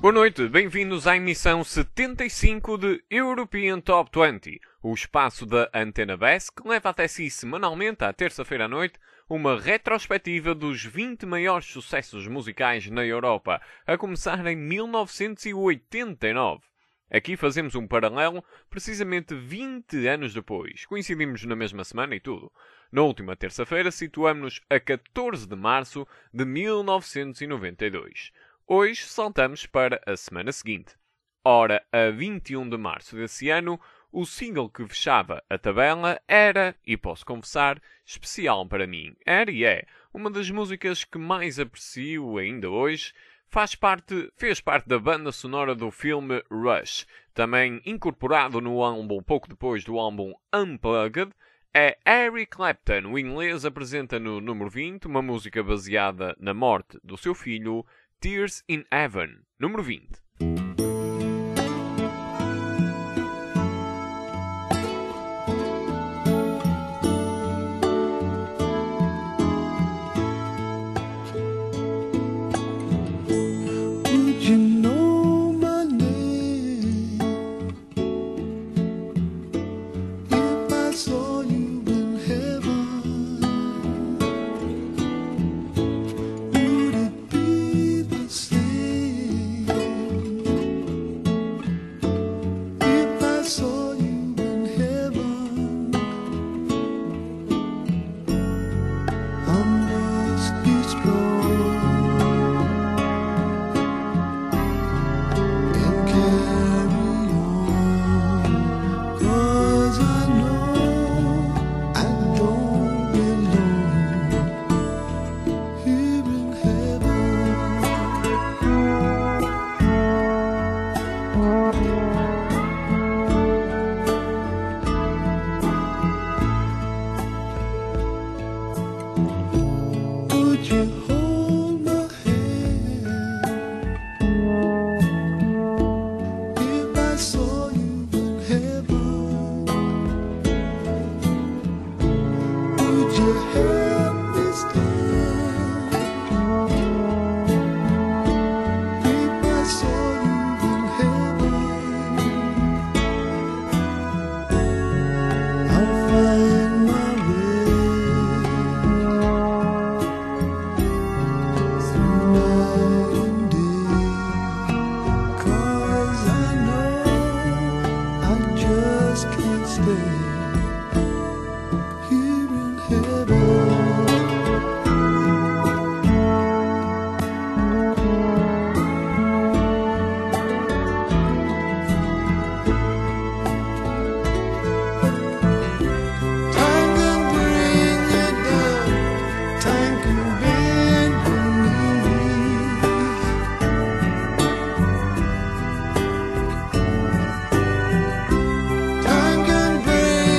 Boa noite, bem-vindos à emissão 75 de European Top 20, o espaço da Antena BES que leva até si semanalmente, à terça-feira à noite, uma retrospectiva dos 20 maiores sucessos musicais na Europa, a começar em 1989. Aqui fazemos um paralelo precisamente 20 anos depois. Coincidimos na mesma semana e tudo. Na última terça-feira situamos-nos a 14 de março de 1992. Hoje saltamos para a semana seguinte. Ora, a 21 de março desse ano, o single que fechava a tabela era, e posso confessar, especial para mim. Era e é uma das músicas que mais aprecio ainda hoje. Fez parte da banda sonora do filme Rush, também incorporado no álbum pouco depois do álbum Unplugged. É Eric Clapton, o inglês, apresenta no número 20 uma música baseada na morte do seu filho, Tears in Heaven, número 20. Time can bring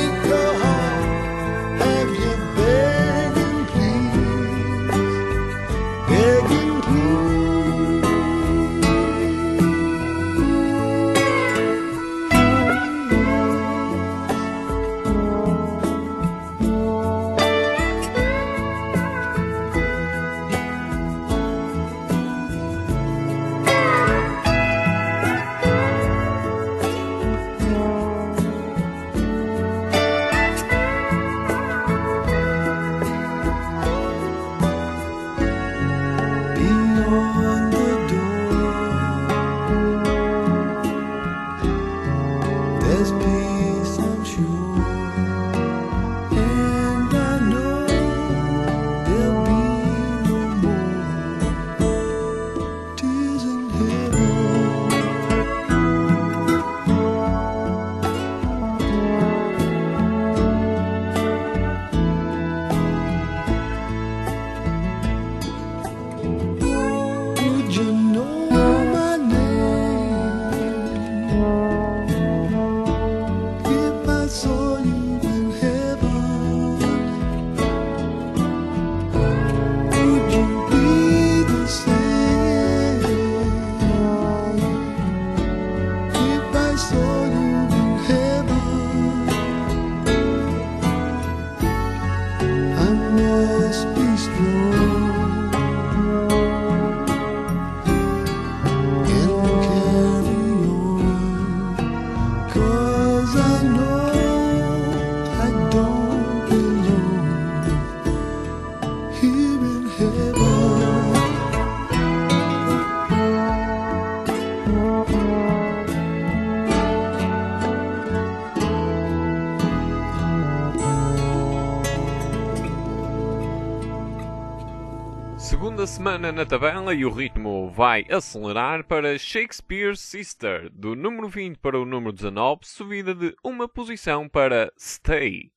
segunda semana na tabela e o ritmo vai acelerar para Shakespeare's Sister, do número 20 para o número 19, subida de uma posição para Stay.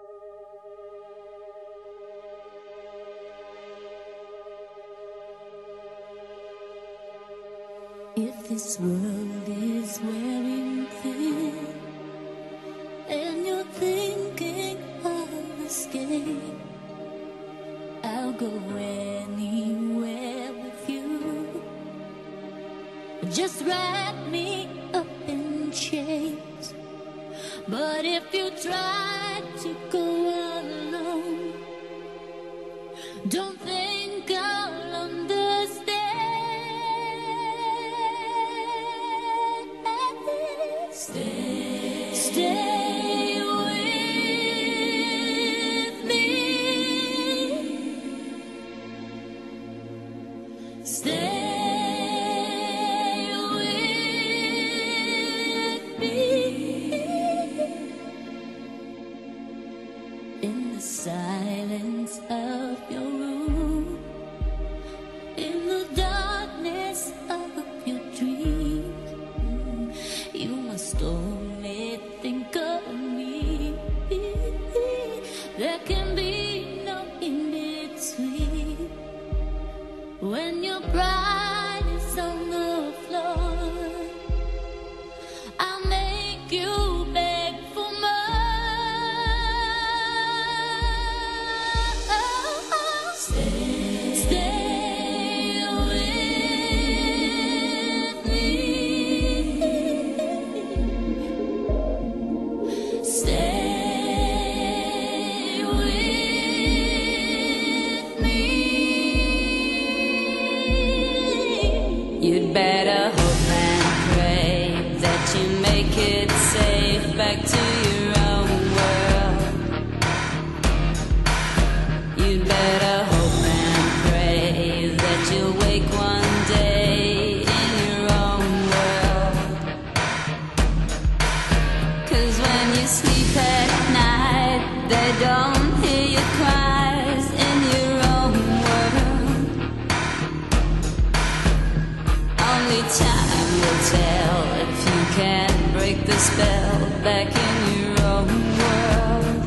If this world is wearing thin and you're thinking of escape, I'll go anywhere with you. Just wrap me up in chains. But if you try to go alone, don't think I'll understand. Stay with me. Stay with me. In the silence of your room, in the darkness of your dreams, you must only think of me. There can be no in between. When your pride is on the floor, I'll make you beg for more. Stay with me. Stay with me. You'd better hope and pray that you make it safe back to your own world. You'd better hope and pray that you'll wake one day in your own world. 'Cause when you sleep at night, they don't hear your cries in your own world. Only time will tell if you can break the spell back in your own world.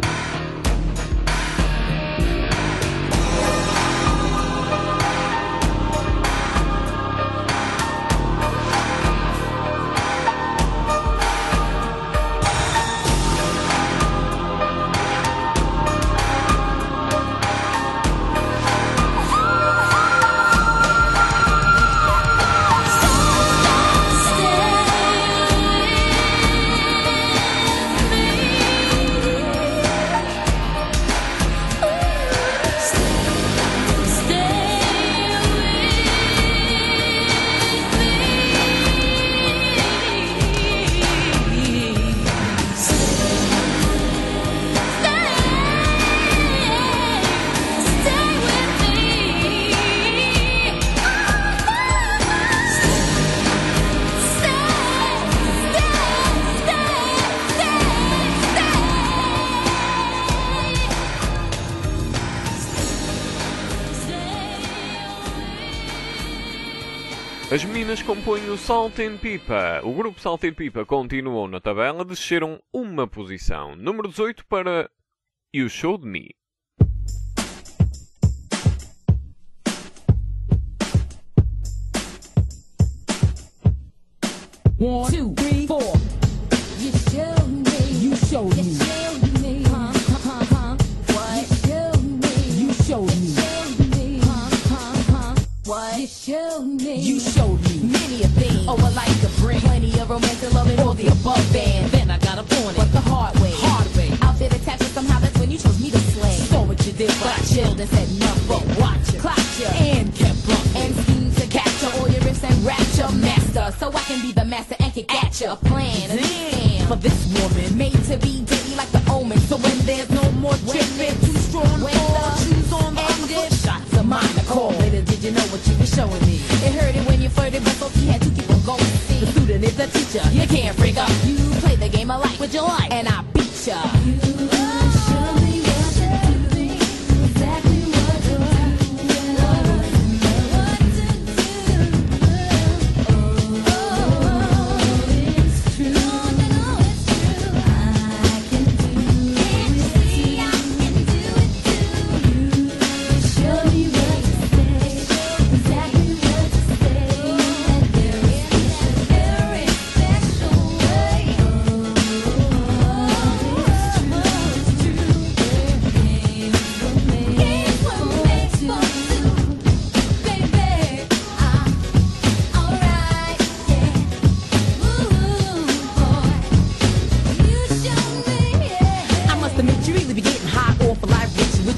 As meninas compõem o Salt and Peppa. O grupo Salt and Peppa continuou na tabela, desceram uma posição. Número 18 para You Showed Me. One, two, three, four. You showed me. You showed You me. showed me. What? You showed me. You showed me. Showed me. What? You showed me. You showed me. Many a thing. Oh, I like a bring. Plenty of romance and love and all the above band. Then I got a point. But the hard way. Hard way. Out there attached, but somehow that's when you chose me to slay. Saw what you did, But I chilled and said nothing. but watch ya. Clocked ya. And kept bumping. And schemed to capture all your riffs and rapture. Master, so I can be the master and kick at ya. A plan, a Damn. For this woman. made to be daily like the omen. So when there's no more tripping, Too strong when for the shoes on the end other it, foot. Shots of mine to call. Later, did you know what you were showing me? it hurted when you flirted, but so he had to keep on going. See, The student is the teacher. you can't break up. You play the game I like, Would you like? and I beat ya. Show me what you do. Exactly what you do.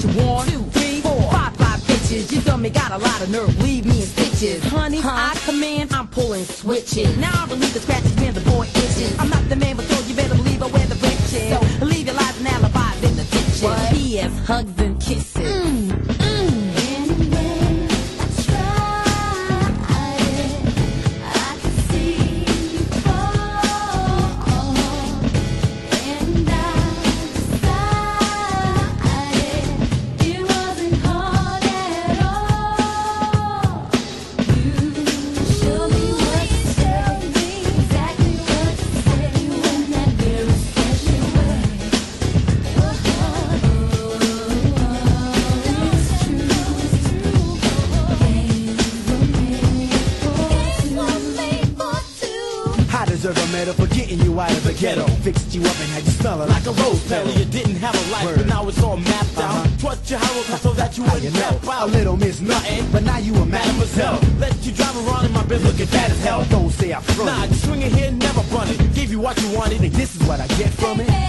you want? 2, 3, 4, 5, 5 bitches. You dummy got a lot of nerve, leave me in stitches. Honey, I command, I'm pulling switches. Now I relieve the scratches when the boy itches. I'm not the man, but so you better believe I wear the riches. So leave your lies and alibis in the ditches. P.S. hugs and kisses. For getting you out of the ghetto, fixed you up and had you smelling like a rose petal. You didn't have a life, but now it's all mapped out. Trust your hero so that you wouldn't map A out. little miss nothing, but now you a mademoiselle. Let you drive around in my business, Look at that as hell, don't say I front. Nah, just swing it here, never run it. Gave you what you wanted, and This is what I get from it.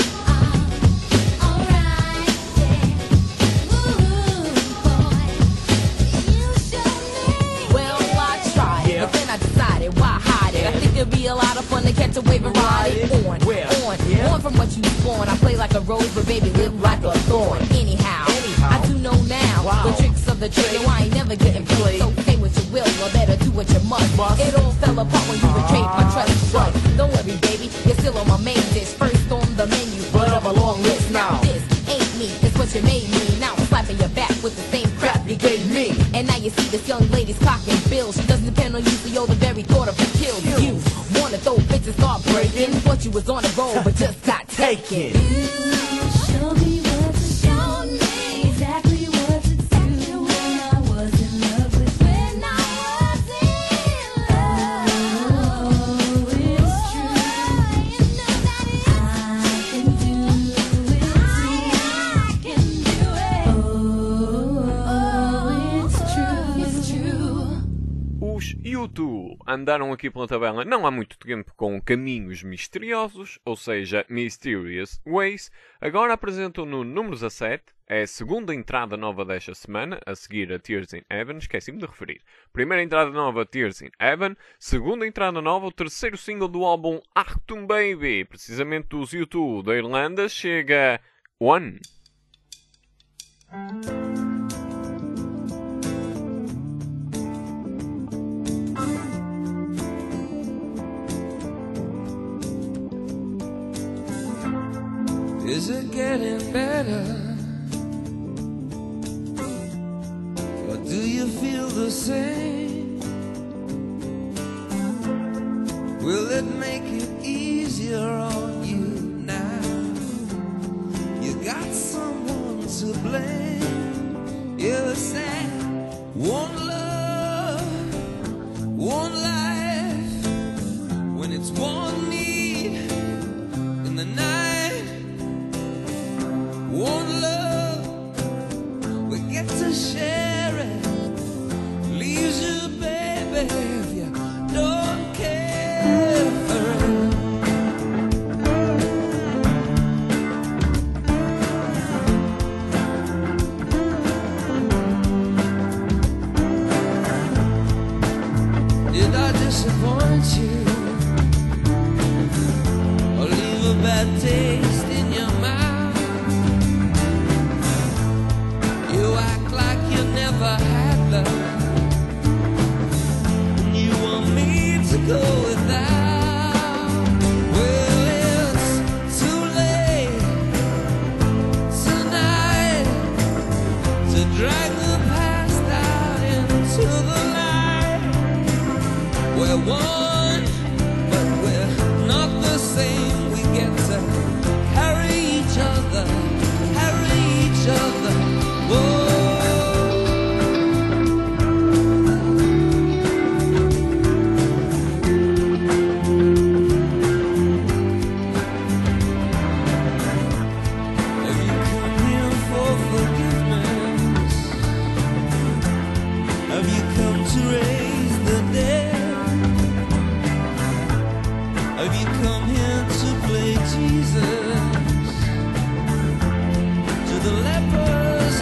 Well, I tried, but then I decided, why hide it? I think it'd be a lot of fun to catch a wave and ride it. Where? On from what you spawn. I play like a rose, but baby, live like a thorn. Anyhow, I do know now the tricks of the trade. No, I ain't never getting played. So say what you will, or better do what you must. It all fell apart when you betrayed my trust. But don't worry, baby, you're still on my main dish. First on the menu, but of a long list. Now this ain't me, it's what you made me. Now I'm slapping your back with the same crap you gave me. And now you see this young lady's clocking bills. She doesn't depend on you, so you're the very thought of her kills you. Wanna throw fits and start breaking? Thought you was on a roll, but just got taken. Show me what to show me. Exactly what to do when I was in love with. When I was in love. Oh, it's true. You know that I can do it. I can do it. Oh, it's true. It's true. Os U2 andaram aqui pela tabela não há muito tempo com Caminhos Misteriosos, ou seja, Mysterious Ways. Agora apresentam no número 17, é a segunda entrada nova desta semana, a seguir a Tears in Heaven, esqueci-me de referir. Primeira entrada nova, Tears in Heaven. Segunda entrada nova, o terceiro single do álbum Achtung Baby, precisamente dos U2 da Irlanda, chega One. Is it getting better? Or do you feel the same? Will it make it easier on you now? You got someone to blame. You said one love, one life. When it's one need in the night, one love, we get to share it. Leaves you, baby, if you don't care for it. Did I disappoint you? Or leave a bad taste in your mouth? You act like you never had love, and you want me to go without. Well, it's too late tonight to drag the past out into the light. We're one, but we're not the same. We get to carry each other, carry each other. Whoa. Have you come here for forgiveness? Have you come to raise the dead? Have you come here to play Jesus to the lepers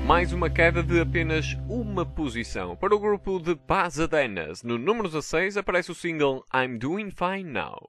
Mais uma queda de apenas uma posição. Para o grupo de Pasadenas, no número 16 aparece o single I'm Doing Fine Now.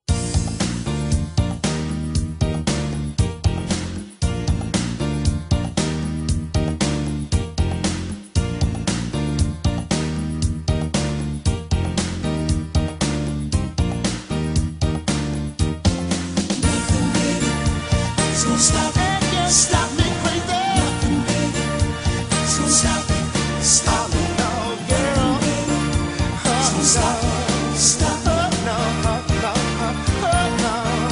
So stop it, stop me crazy. Nothing, baby. So stop it, stop it, no, girl. So stop it, stop it, no, no.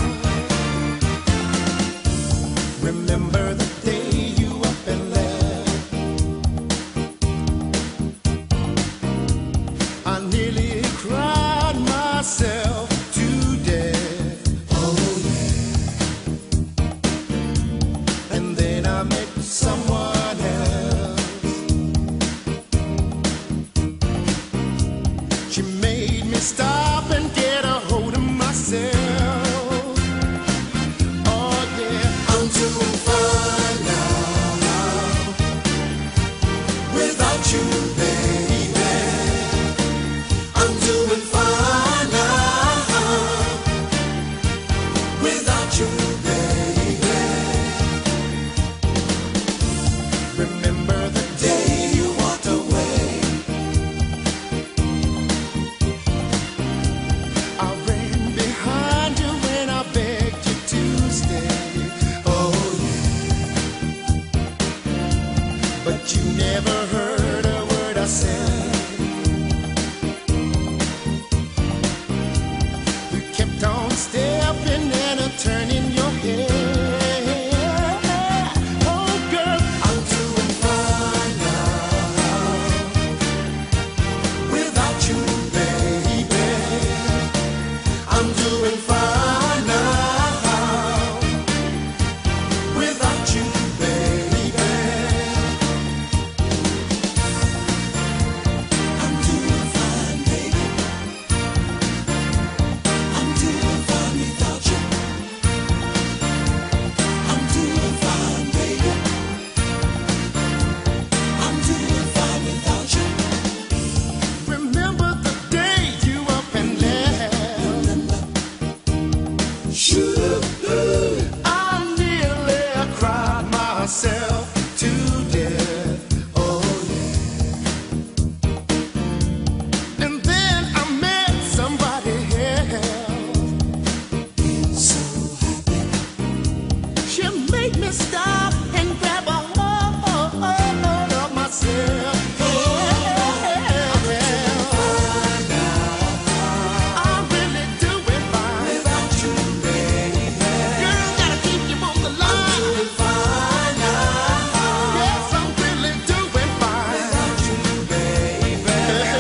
Remember the day you up and left. I nearly cried myself to death. Oh yeah. And then I met someone else. She made me stop and get a hold of myself. Oh yeah, I'm doing fine now without you, baby. I'm doing fine now without you, baby. Remember the day you walked away. I ran behind you when I begged you to stay. Oh yeah. But you never heard a word I said. You kept on stepping and turning your head. Oh girl, I'm doing fine now without you, baby. I'm doing fine now without you, baby. I'm doing fine, baby. I'm doing fine without you. I'm doing fine, baby. I'm doing fine without you. Remember the day you up and left. I nearly cried myself to death. Oh yeah. And then I met somebody else. So happy. She made me stop and grab a hold of myself. I'm really doing fine without you, baby. Girl, gotta keep you on the line. I'm doing fine now. Yes, I'm really doing fine without you, baby.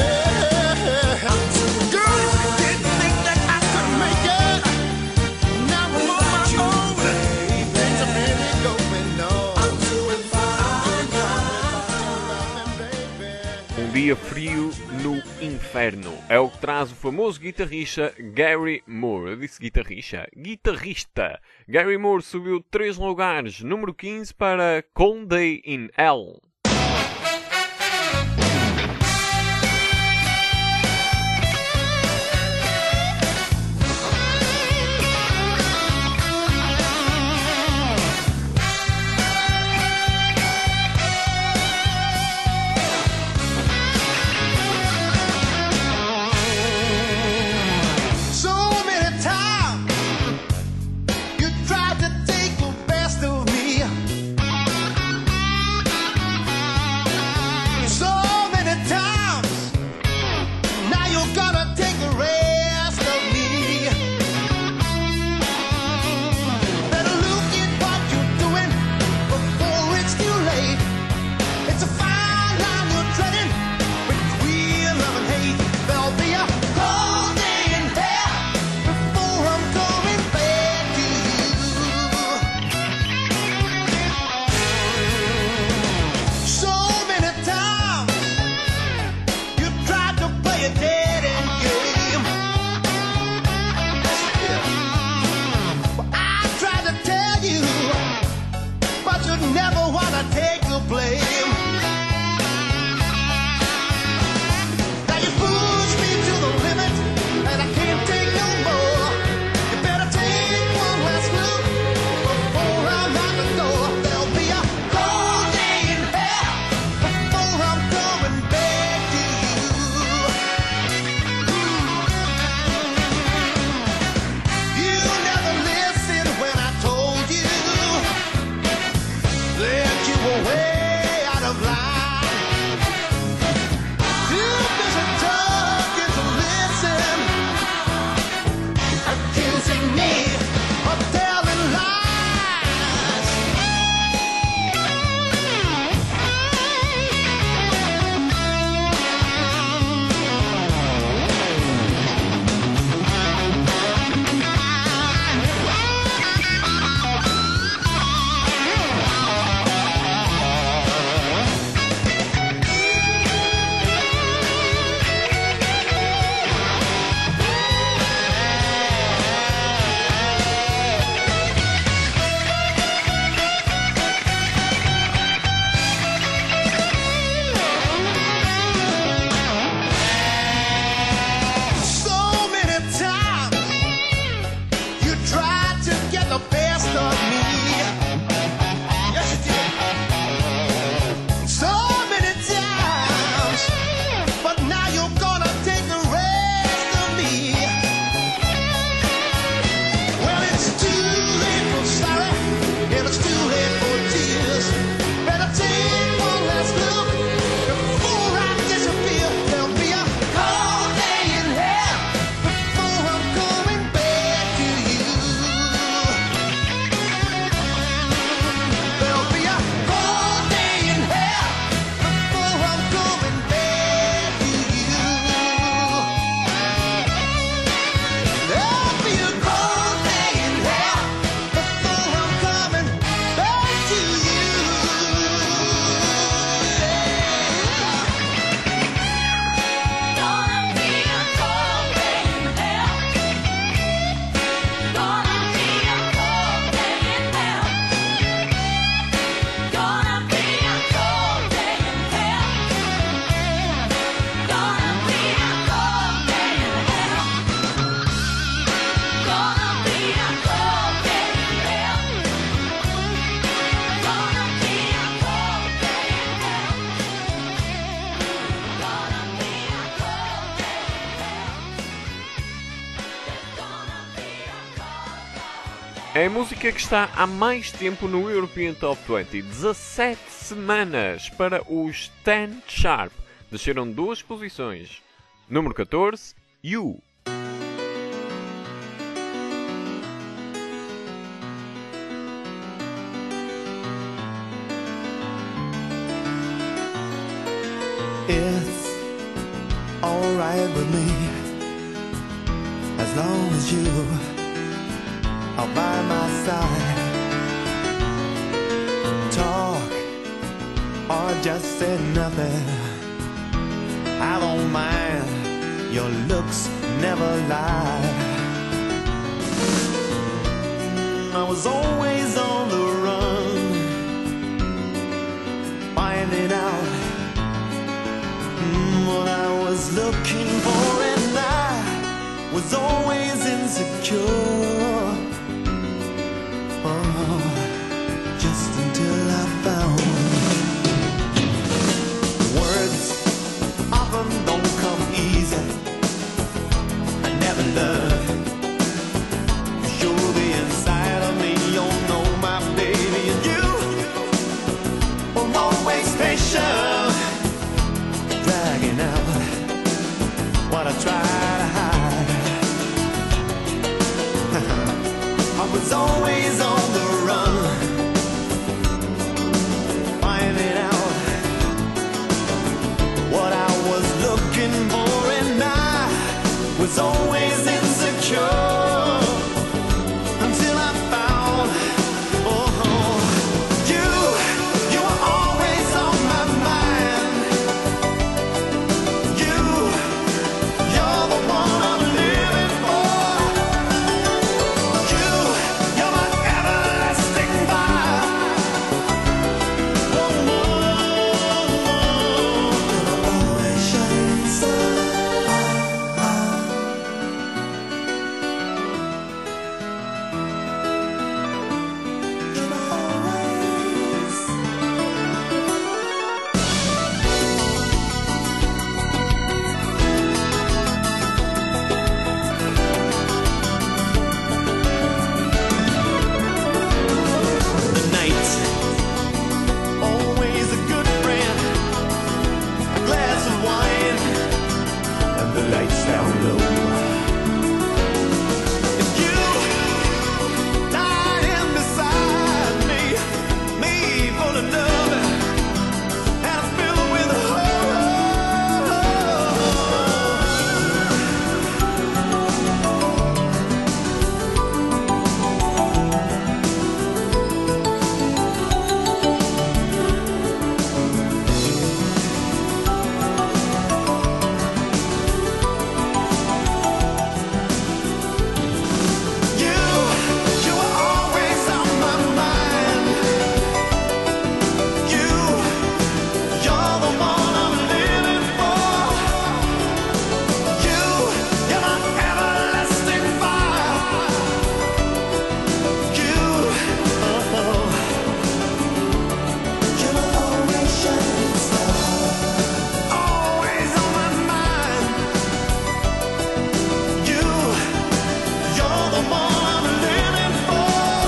Girl, if you didn't think that I could make it, now I'm on my own. Things are really going on. I'm doing fine now, baby. Dia frio no inferno. É o que traz o famoso guitarrista Gary Moore. Eu disse guitarrista? Guitarrista. Gary Moore subiu 3 lugares. Número 15 para Cold Day in Hell. So many times you tried to take the best of me. So many times now you're gonna take the rest of me. Better look at what you're doing before it's too late. It's a fine line you're treading between love and hate. There'll be a cold day in hell before I'm coming back to you. So many times you tried to play a dead end game. Well, I tried to tell you, but you never wanna take the blame. É a música que está há mais tempo no European Top 20, 17 semanas para os 10 Sharp. Desceram 2 posições. Número 14, You. It's alright with me as long as you are by my side. Talk or just say nothing, I don't mind, your looks never lie. I was always on the run, finding out what I was looking for, and I was always insecure. Oh, just until I found words often don't come easy. I never learned to show the inside of me. You know my baby, and you were always patient, dragging out what I try to hide. I was always on the run, finding out what I was looking for, and I was always insecure until I found, oh, you were always on my mind. You're the one I'm living for. You're my everlasting fire. Oh, you're always shining star. You're always. The night, always a good friend. A glass of wine and the lights down low. If you lying beside me full of love and filled with hope. You were always on my mind. You're the one I'm living for. You're my everlasting fire. You're always shining star. Always on my mind. You're the one I'm living for.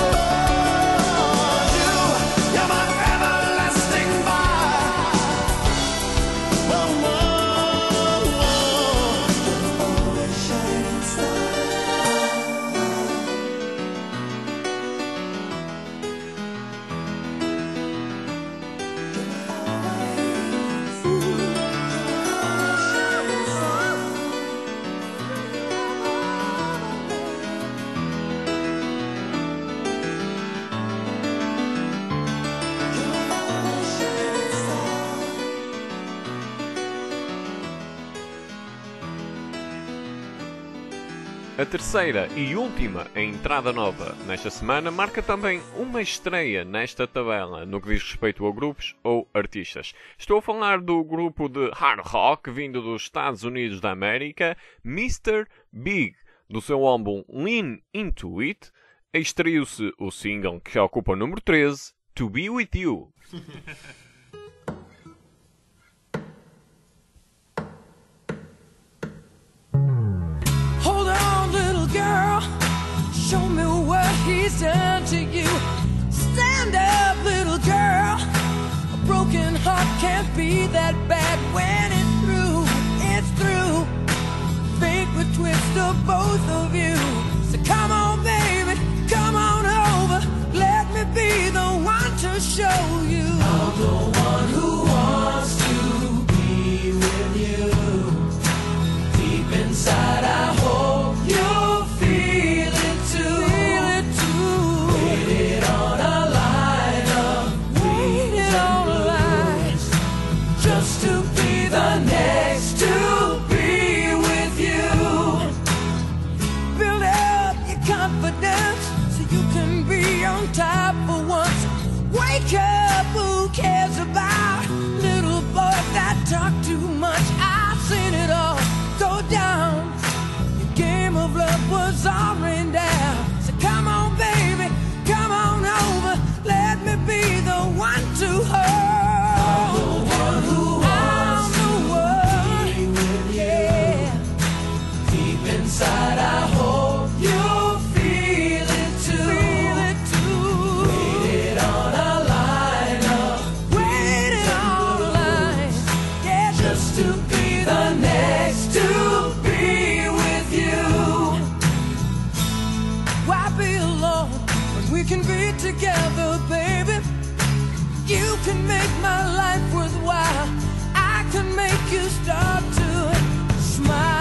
You're my everlasting fire. Whoa, always shining star. A terceira e última entrada nova nesta semana marca também uma estreia nesta tabela no que diz respeito a grupos ou artistas. Estou a falar do grupo de hard rock vindo dos Estados Unidos da América, Mr. Big. Do seu álbum Lean Into It, estreou-se o single que ocupa o número 13, To Be With You. Hold on, little girl. Show me what he's comes down to you. Stand up, little girl. A broken heart can't be that bad when it's through. It's through. Fate would twist of both of you. So come on, baby, come on over. Let me be the one to show you. I'm the one who wants to be with you. Deep inside, I hope you'll feel it too. Feel it too. Waited on a line of waited on a line just to be the next to be with you. Build up your confidence so you can be on top for once. Wake up, who cares about little boys that talk too much? I've seen it all go down. Your game of love was all rained down. So come on, baby, come on over. Let me be the one to hold. I'm the one who wants to be with you. Deep inside, I hope you'll feel it too. Feel it too. Waited on a line of waited on a line, yeah, just to be the next to be with you. Why be alone when we can be together, baby? You can make my life worthwhile. I can make you start to smile.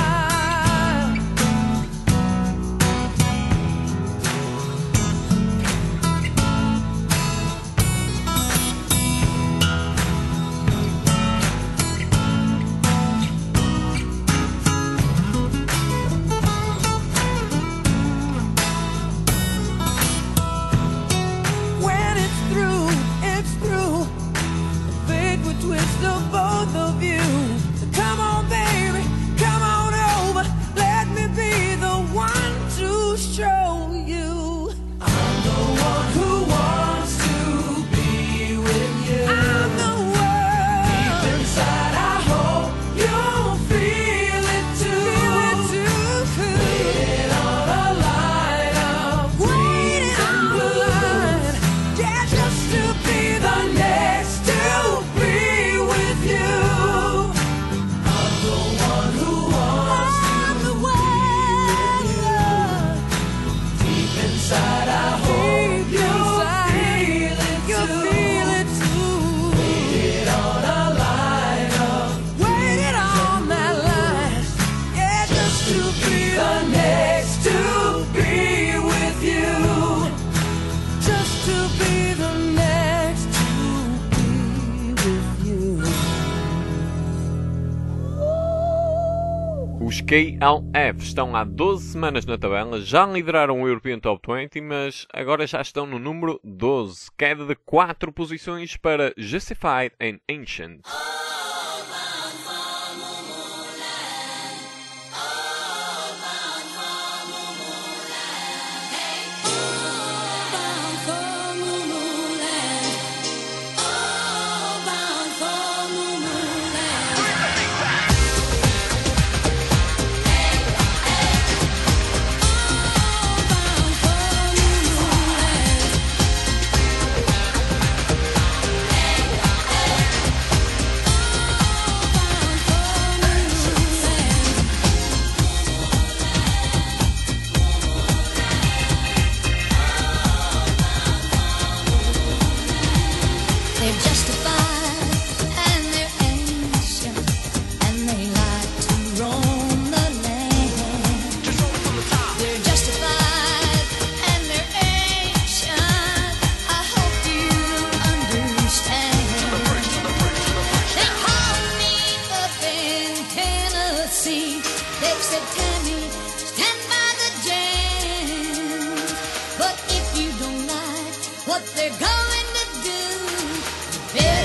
When it's through, it's through. Fate would twist of both of you. So come on, baby, come on over. Let me be the one to show you. I'm the one who wants to be with you. I'm the one. Deep inside, I hope you'll feel it too. Feel it too. Waiting on a line of waiting on a line, yeah, just to be the next to be with you. I'm the one who wants to be with you. Deep inside, I hope you'll feel it too. Waited on a line of waited on that line, yeah, just to be the next to be with you. Just to be the next to be with you. Os KLF estão há 12 semanas na tabela, já lideraram o European Top 20, mas agora já estão no número 12, queda de 4 posições para Justified and Ancient. They're justified and they're ancient, and they like to roam the land. They're justified and they're ancient. I hope you understand. They call me up in Tennessee. They said, Tammy, stand by the jam. But if you don't like what they're going to do, better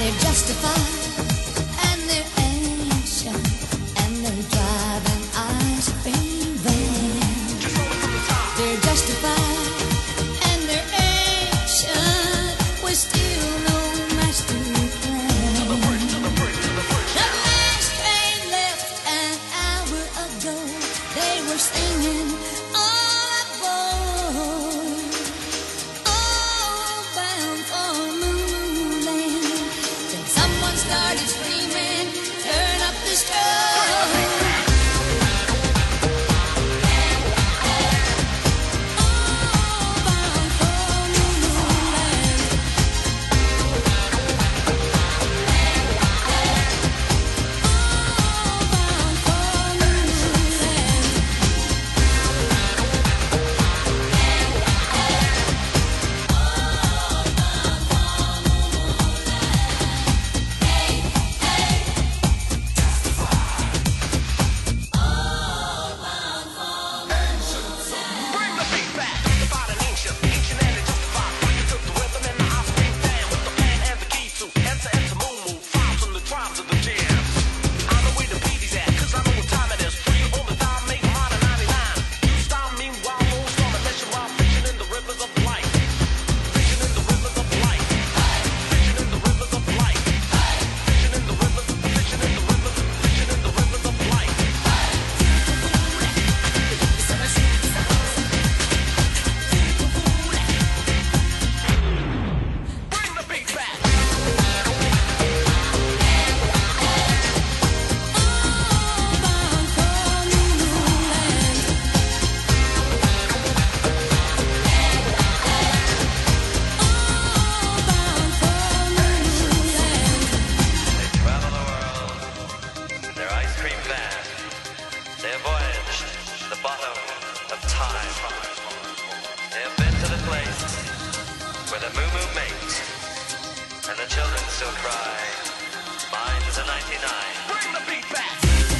They're justified and they're ancient and they're driving ice cream van. They're justified and they're ancient. We're still no master plan. The last train left an hour ago. They were singing all aboard, all bound for Moonland. Then someone started screaming, turn up the strobe. All bound for Moonland. All bound for Moonland. Bring the beat back. Justified and ancient, ancient and justified. We took the rhythm and the ice cream down with the pen and the key to enter into Moo Moo. Files from the tribes of the jams. I know where the beaties at, 'cause I know what time it is. Free on the dime, make mine at 99. You style meanwhile, no storm and let you while fishing in the rivers of life. Fishing in the rivers of life. Fishing in the rivers of life. Fishing in the rivers, fishing in the rivers, fishing in the rivers of life. Bring the beat back. All bound for Moonland. All bound for Moonland. They travel the world in their ice cream van. They have voyaged to the bottom of time. They have been to the place where the moo moo mates and the children still cry. Mine is a 99. Bring the beat back.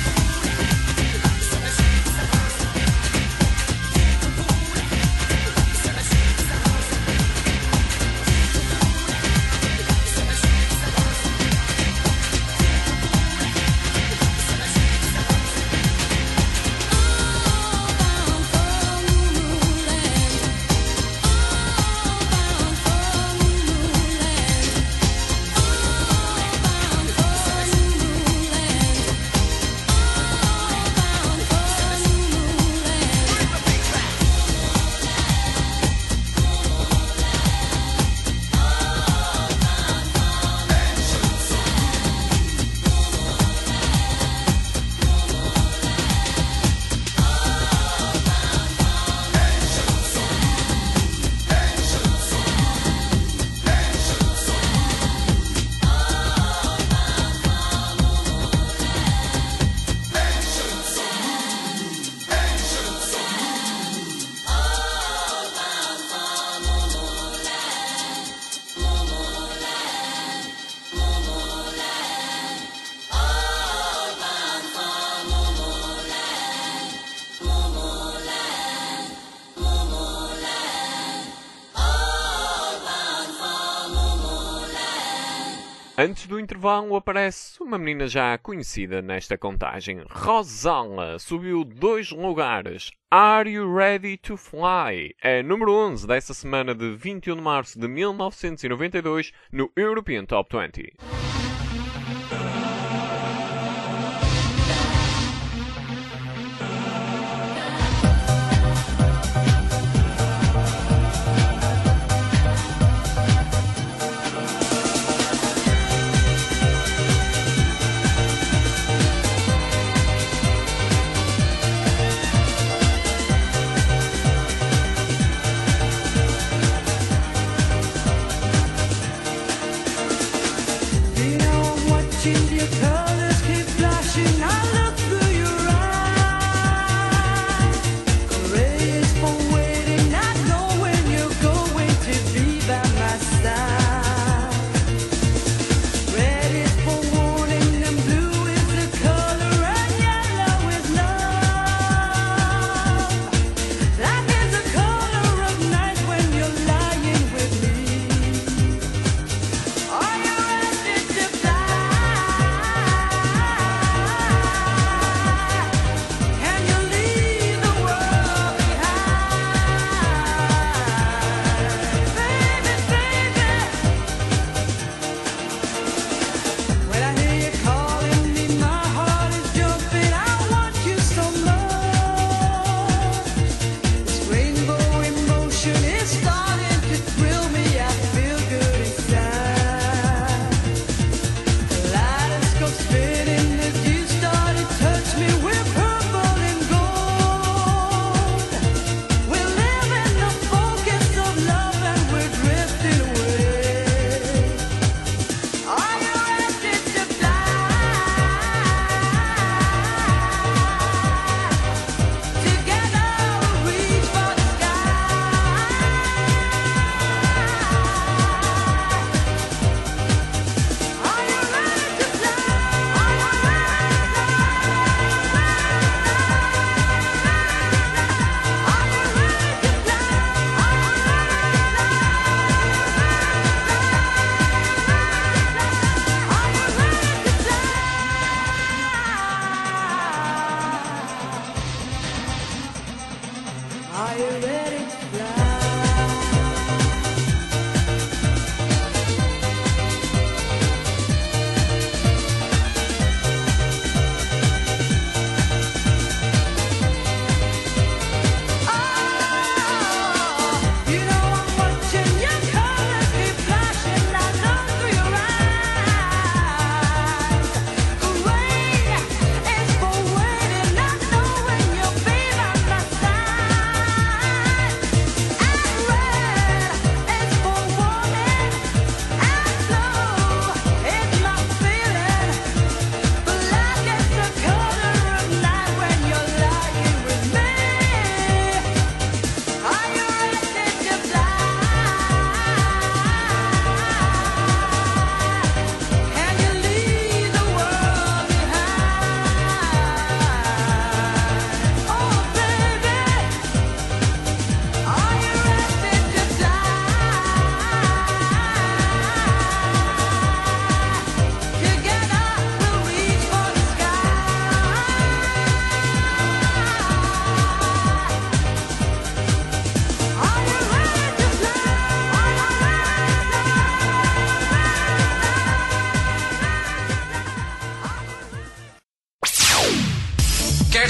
All bound for Moonland. All bound for Moonland. All bound for Moonland. All bound for Moonland. Antes do intervalo aparece uma menina já conhecida nesta contagem. Rosala subiu 2 lugares. Are You Ready to Fly? É número 11 dessa semana de 21 de março de 1992 no European Top 20. Are you ready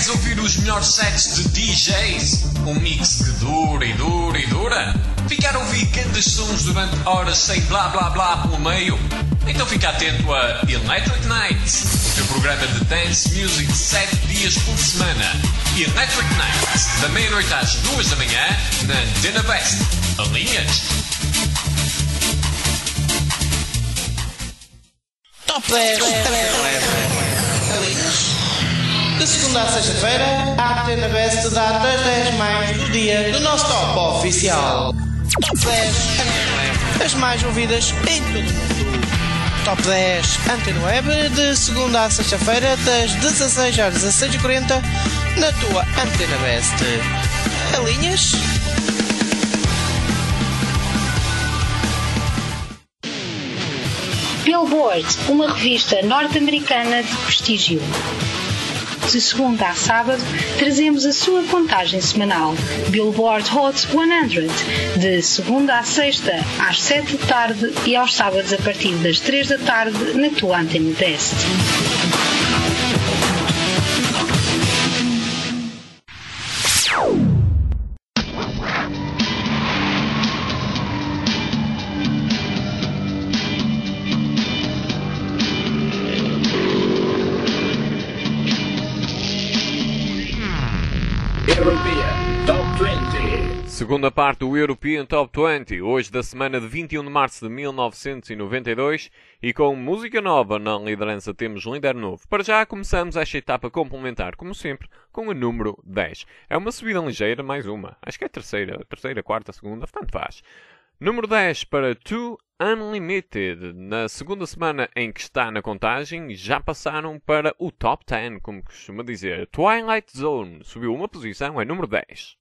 Queres ouvir os melhores sets de DJs? Um mix que dura e dura e dura? Ficar a ouvir grandes sons durante horas sem blá blá blá pelo meio? Então fica atento a Electric Nights, o teu programa de dance music 7 dias por semana. Electric Nights, da meia-noite às 2 da manhã, na Antena Best. Alinhas? Top 10 de segunda a sexta-feira, a Antena Best dá as 10 mais do dia do nosso top oficial. Top 10 as mais ouvidas em todo o mundo. Top 10 Antena Web, de segunda a sexta-feira, das 16 às 16h40, na tua Antena Best. Alinhas? Billboard, uma revista norte-americana de prestígio. De segunda a sábado, trazemos a sua contagem semanal, Billboard Hot 100, de segunda a sexta, às 7 da tarde e aos sábados a partir das 3 da tarde, na tua Antena Best. Segunda parte do European Top 20, hoje da semana de 21 de março de 1992, e com música nova na liderança temos líder novo. Para já começamos esta etapa complementar, como sempre, com o número 10. É uma subida ligeira, mais uma. Acho que é terceira, quarta, segunda, tanto faz. Número 10 para Two Unlimited. Na segunda semana em que está na contagem, já passaram para o Top 10, como costuma dizer. Twilight Zone subiu uma posição, é número 10.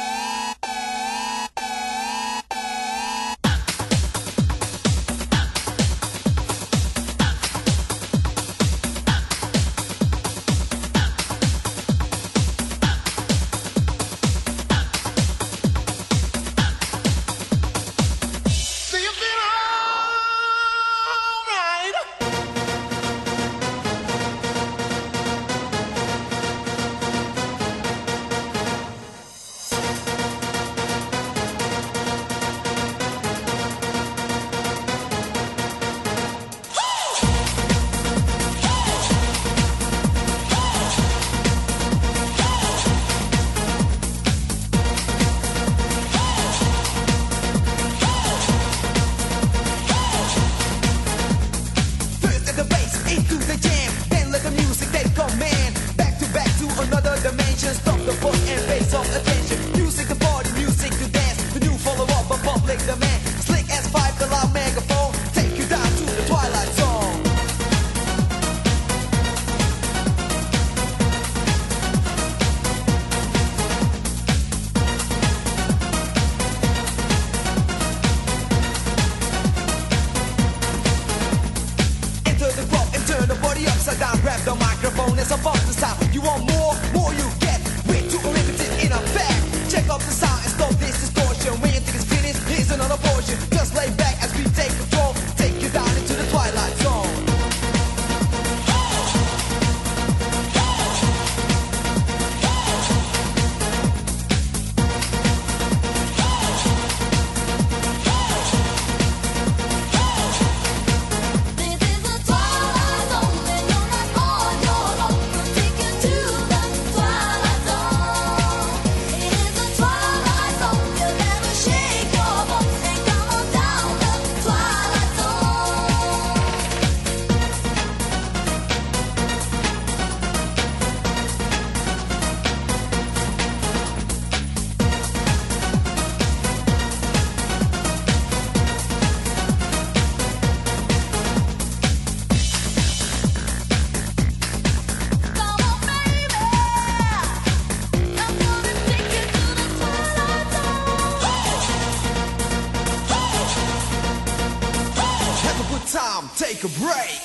Take a break.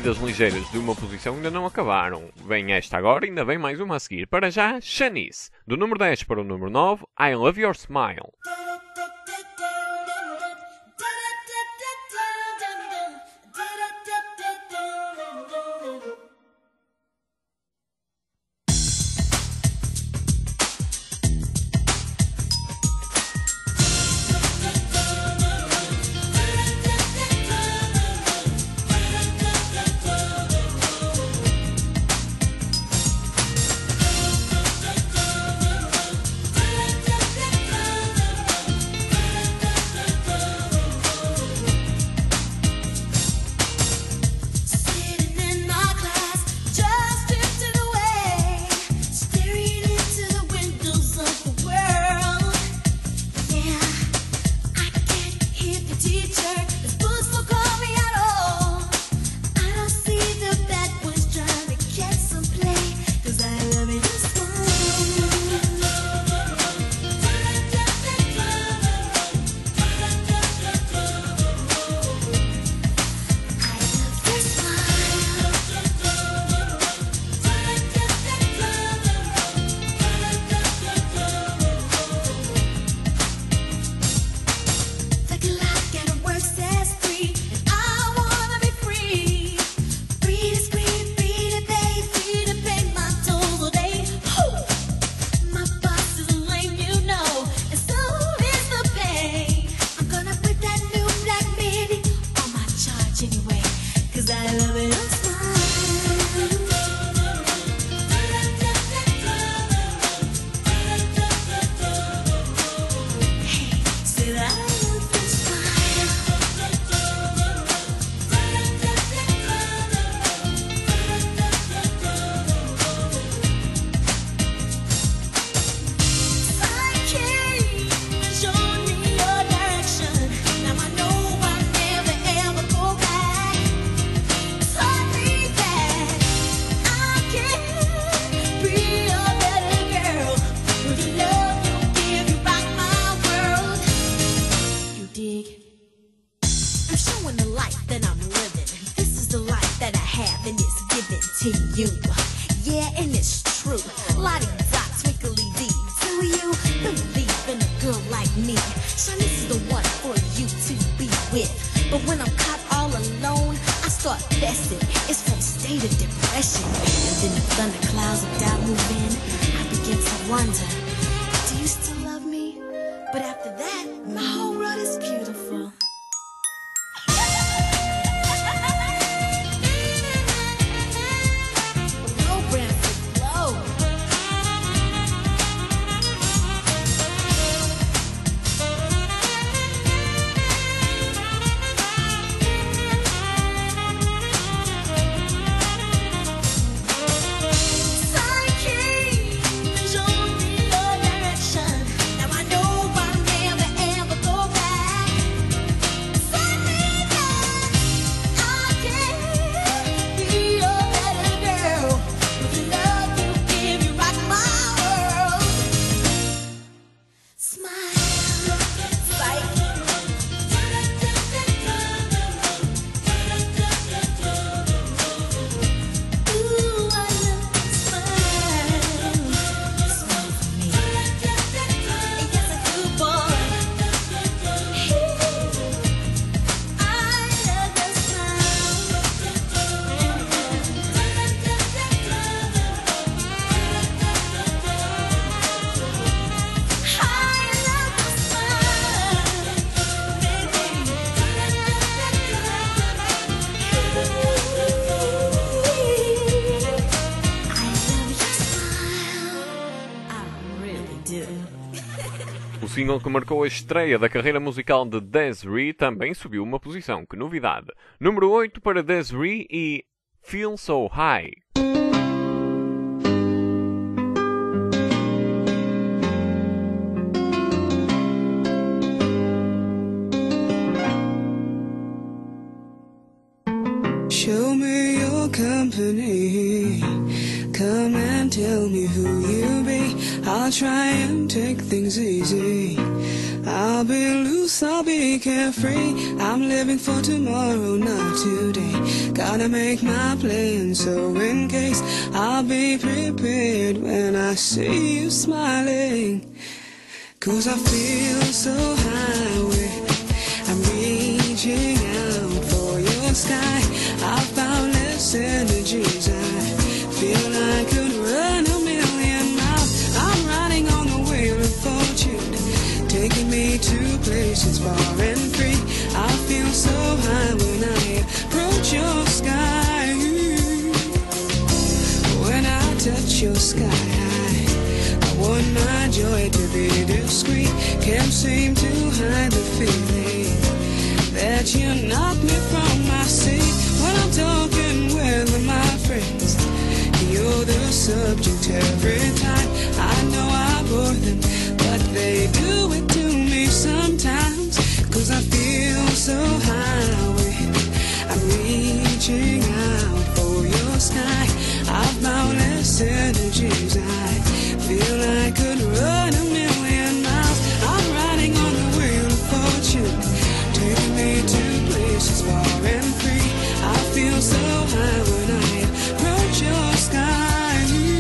subidas ligeiras de uma posição ainda não acabaram. Vem esta agora, ainda vem mais uma a seguir. Para já, Shanice. Do número 10 para o número 9, I Love Your Smile. Sitting in my class, just drifting away, staring into the windows of the world. Yeah, I can't hear the teacher. His books won't call me at all. I don't see the bad boys trying to catch some play, 'cause I love it in like a lock and a work says free, and I wanna be free. Free to scream, free to pay, free to pay my toll day. My boss is a lame, you know, and so is the pay. I'm gonna put that new black midi on my charge anyway, 'cause I love it on Hey, said I love your smile. Psyche, show me your direction. Now I know I'll never ever go back. Taught me that I can be a better girl. With your love, you give, you rock my world. You dig? I'm showing the life that I'm living. This is the life that I have, and it's given to you. Yeah, and it's true. Lottie dot, twinkly dee. Do you believe in a girl like me? Shanice is the one for you to be with. But when I'm caught all alone, I start fessing. It's from state of depression. And then the thunderclouds of doubt move in. I begin to wonder, do you still love me? But after that, my whole world is beautiful. Low, Branford, low. Psyche, show me your direction. Now I know I'll never ever go back. Tell me that I can be a better girl. With the love you give, you rock my world. Smile, psyche. Ooh, I love your smile. Smile for me. Yes, I do, boy. I love your O single que marcou a estreia da carreira musical de Des'ree também subiu uma posição. Que novidade! Número 8 para Des'ree e Feel So High. Show me your company. Come and tell me who you be, I'll try and take things easy. I'll be loose, I'll be carefree. I'm living for tomorrow, not today. Gotta make my plan, so in case I'll be prepared when I see you smiling. 'Cause I feel so high, I'm reaching out for your sky. I've found less energies, I feel I could run a million miles. I'm riding on the wheel of fortune, taking me to places far and free. I feel so high when I approach your sky. When I touch your sky, I want my joy to be discreet. Can't seem to hide the feeling that you knock me from my seat. When I'm talking with my friends, you're the subject every time. I know I bore them, but they do it to me sometimes. 'Cause I feel so high, I'm reaching out for your sky. I've boundless energies, I feel I could run a million miles. I'm riding on the wheel of fortune, taking me to places far and free. I feel so high when I approach your sky.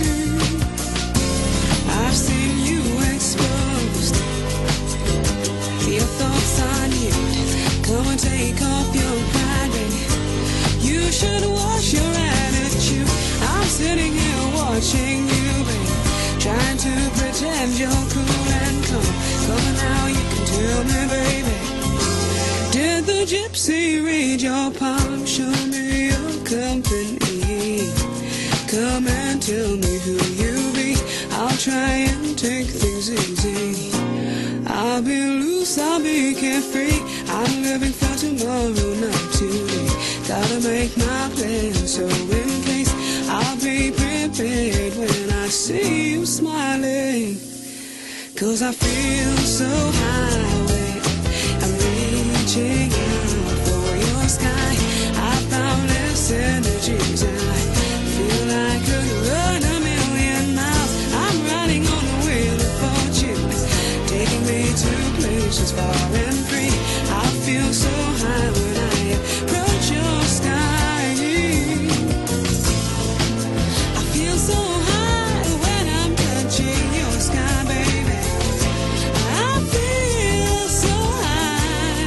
I've seen you exposed, your thoughts on you. Come and take off your pride, baby. You should wash your attitude. I'm sitting here watching you, baby, trying to pretend you're cool and calm. Come on now, you can tell me, baby. Did the gypsy read your palm? Show me your company. Come and tell me who you be, I'll try and take things easy. I'll be loose, I'll be carefree. I'm living for tomorrow, not today. Gotta make my plan, so in case I'll be prepared when I see you smiling. 'Cause I feel so high, I'm reaching out for your sky. I found less energies, I feel I could run a million miles. I'm riding on the wheel of fortune, taking me to places far and free. I feel so high when I approach your sky. I feel so high when I'm touching your sky, baby. I feel so high.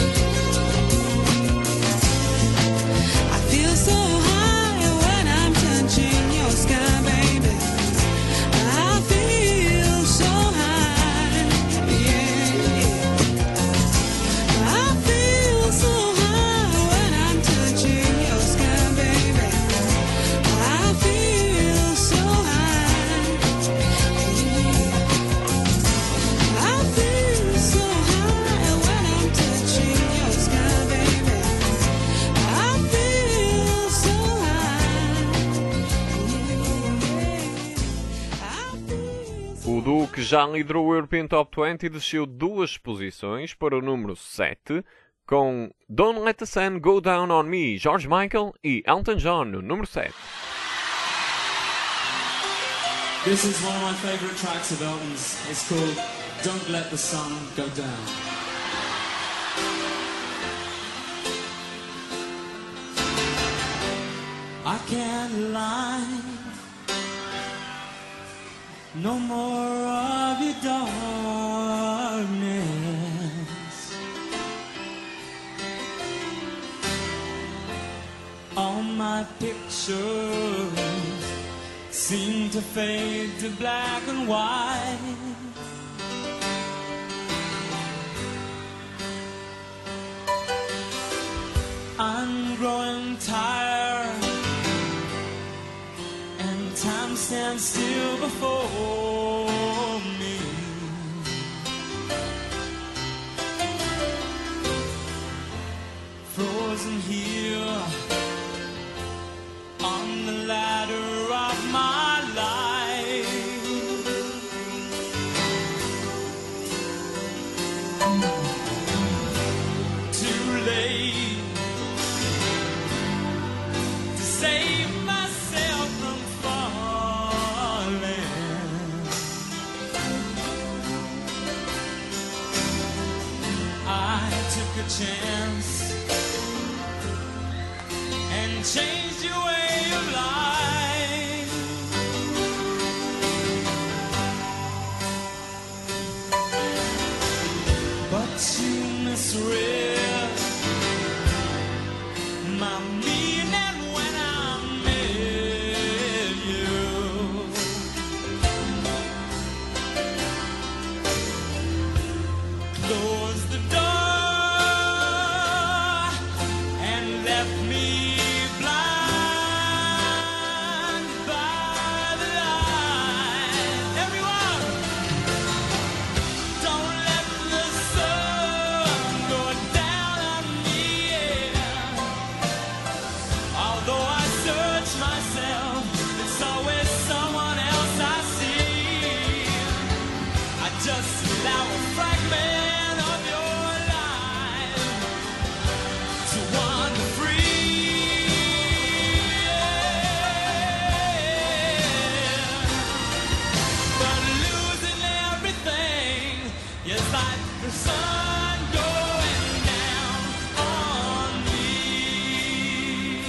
I feel so high when I'm touching your sky, baby. I feel so high, yeah. I feel so high when I'm touching your sky, baby. I feel so high, yeah. I feel so high when I'm touching your sky, baby. I feel so high. O duo que já liderou o European Top 20 desceu 2 posições para o número 7, com Don't Let the Sun Go Down on Me, George Michael e Elton John no número 7. This is one of my favourite tracks of Elton's. It's called Don't Let the Sun Go Down. I can't lie, no more of your darkness. All my pictures seem to fade to black and white. I'm growing tired, and time stands still before me. Frozen here on the ladder of my life. Too late to save myself from falling. chance and changed your way of life. But you misread my meaning when I met you. Close the door and left me blind by the light. Everyone, don't let the sun go down on me. Although I search myself, it's always someone else I see. I just allow a fragment of your life to wander free. But losing everything is like the sun going down on me.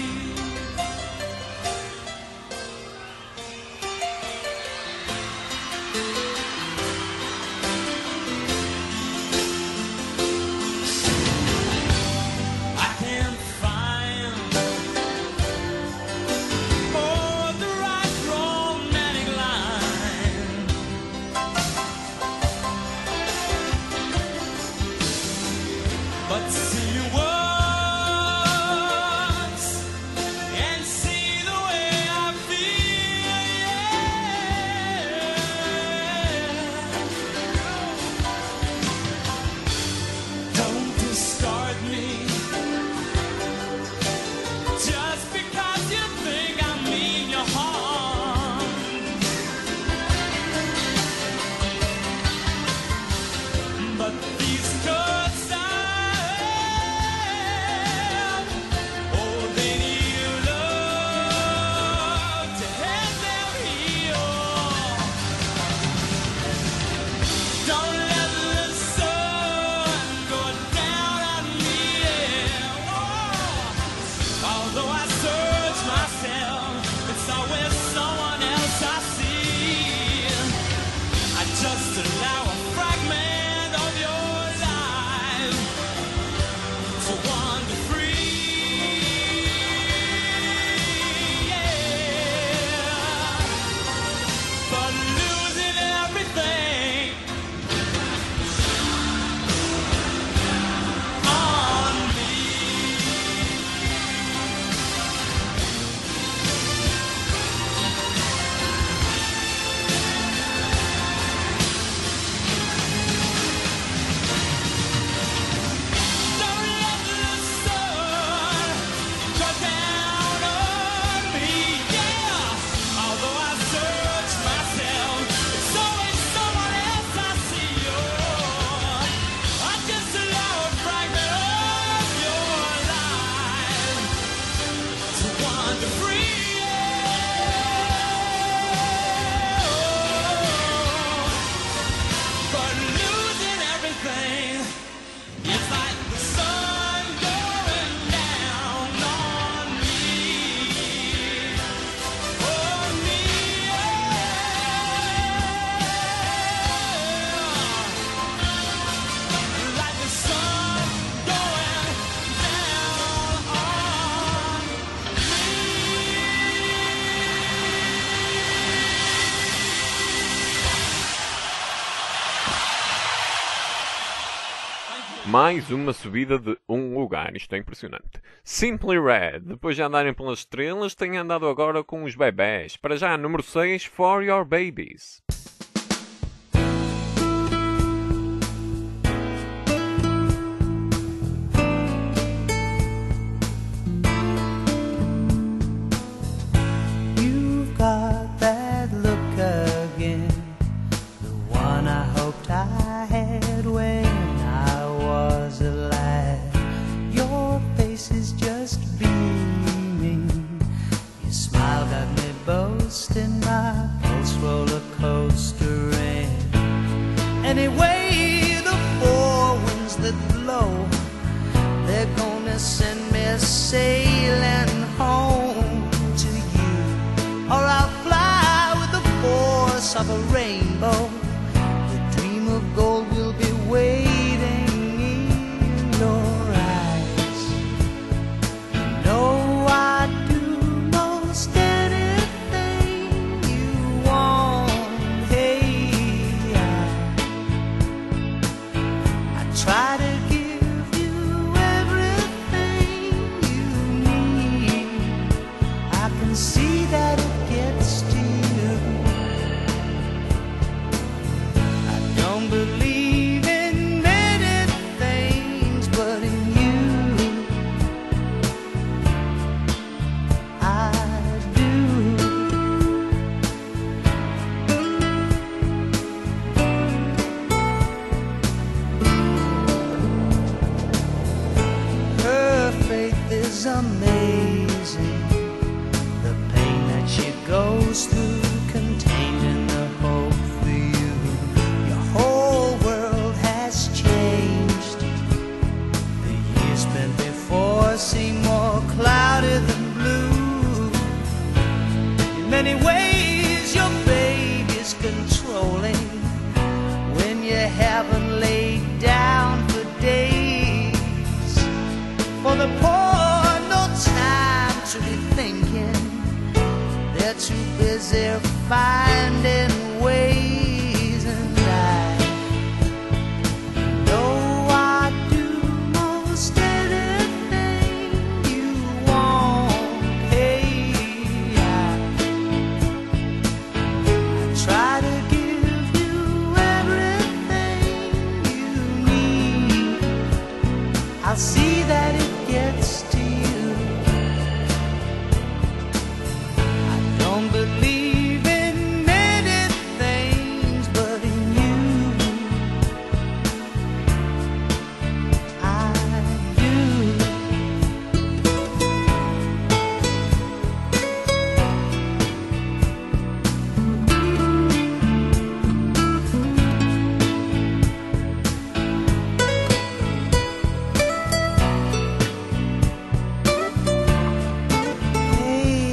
I can't find the right romantic line. But see you once and see the way I feel. Don't discard me just because you think I mean you harm. But these cuts I have, oh, they need love to help them heal. Don't let the sun go down on me. Although I search myself, it's always someone else I see. I just allow a fragment of your life to wander free. Yeah. But losing everything on me. Don't let the sun go down on me, yeah. Although I search myself, it's always someone else I see. Oh, I just allow a fragment of your life to wander free. But losing everything is like the sun going down on me. On me, yeah. Like the sun going down on Mais uma subida de um lugar, isto é impressionante. Simply Red, depois de andarem pelas estrelas, têm andado agora com os bebés. Para já, número 6, For Your Babies. You've got that look again, the one I hoped I had when I was a lad. Your face is just beaming, your smile got me boasting, my pulse roller coastering. Anyway, the four winds that blow send me sailing home to you, or I'll fly with the force of a rainbow. The dream of gold will be waiting in your eyes. You know I do most anything you want. Hey, I try to give you everything you need. I can see that it gets to you. I don't believe in many things, but in you I do. Her faith is amazing. The pain that she goes through, contained in the hope for you. Your whole world has changed. The years spent before seem more cloudy than blue. In many ways, your baby's controlling when you haven't laid down for days. For the poor, no time to be thinking. They're too busy finding ways, and I know I do most anything you want. Hey, I try to give you everything you need. I'll see that it gets to you. I don't believe in many things, but in you I do. Hey,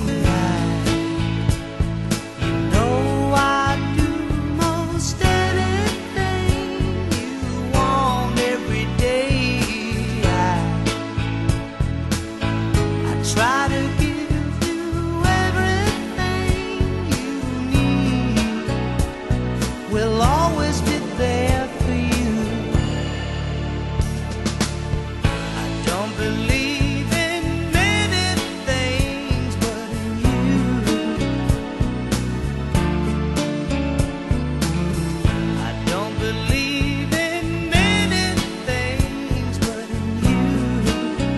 you know I do most anything you want every day. I try to give you everything you need. We'll always be there for you. I don't believe in many things, but in you. I don't believe in many things, but in you.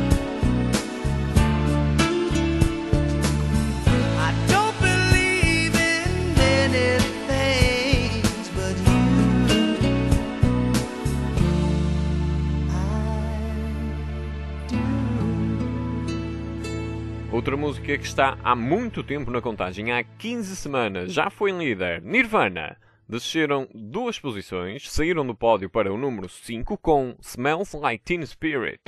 I don't believe in many things, but you. Outra música que está há muito tempo na contagem, há 15 semanas, já foi líder, Nirvana. Desceram 2 posições, saíram do pódio para o número 5 com Smells Like Teen Spirit.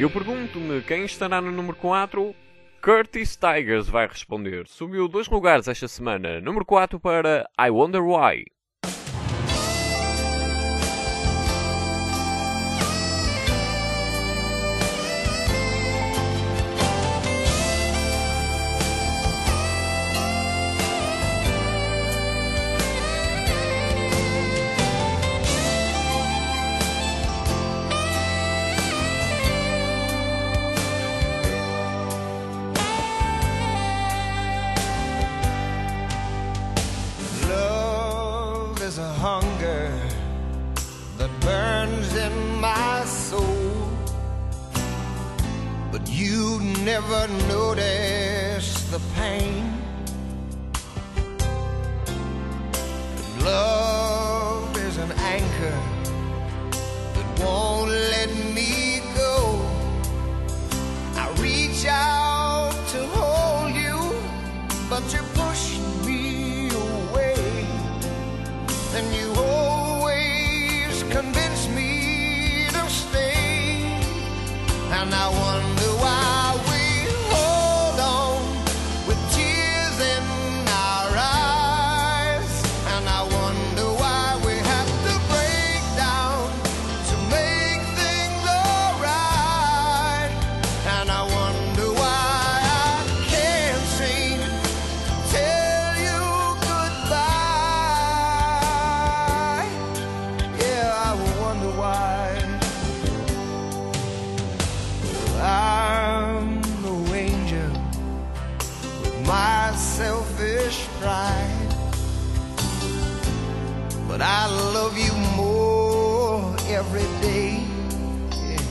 Eu pergunto-me quem estará no número 4. Curtis Tigers vai responder. Subiu 2 lugares esta semana. Número 4 para I Wonder Why. Love is a hunger that burns in my soul, but you never notice the pain. Love is an anchor that won't let me go. I reach out to hold you, but you push me away, and you always convince me to stay. And I wonder why we hold on with tears in our eyes, and I wonder why we have to break down to make things alright. And I wonder why I can't seem to tell you goodbye. Yeah, I wonder why. I'm no angel with my selfish pride, but I love you more every day. Yeah.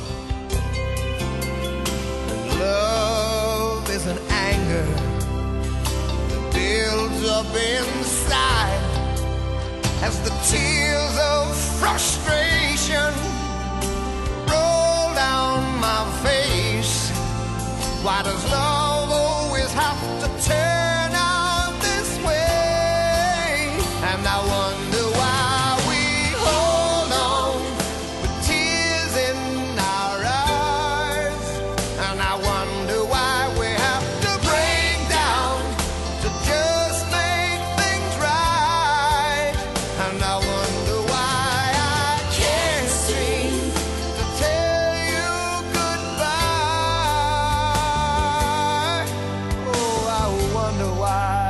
And love is an anger that builds up inside as the tears of frustration roll down my face. Why does love always have to turn out this way? And I wonder why we hold on with tears in our eyes, and I wonder why we have to break down to just make things right. And I wonder why I can't seem to tell you goodbye. Oh, I wonder why.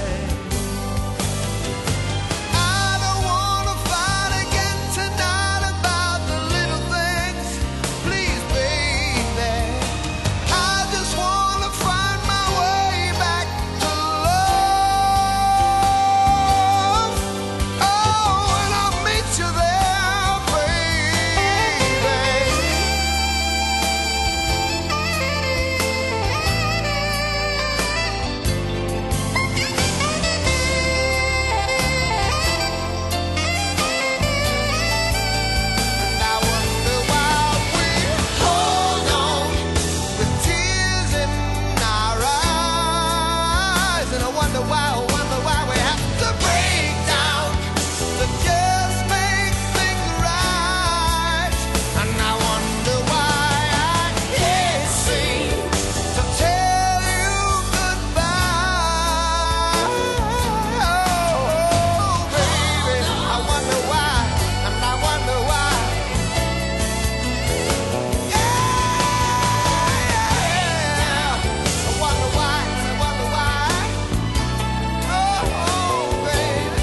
I don't wanna fight again tonight about the little things. Please, baby, I just wanna find my way back to love. Oh, and I'll meet you there, baby. And I wonder why we hold on with tears in our eyes, and I wonder why we have to break down to just make things right. And I wonder why I can't seem to tell you goodbye. Oh, baby, I wonder why, and I wonder why. Yeah, I wonder why, and I wonder why. Oh, baby,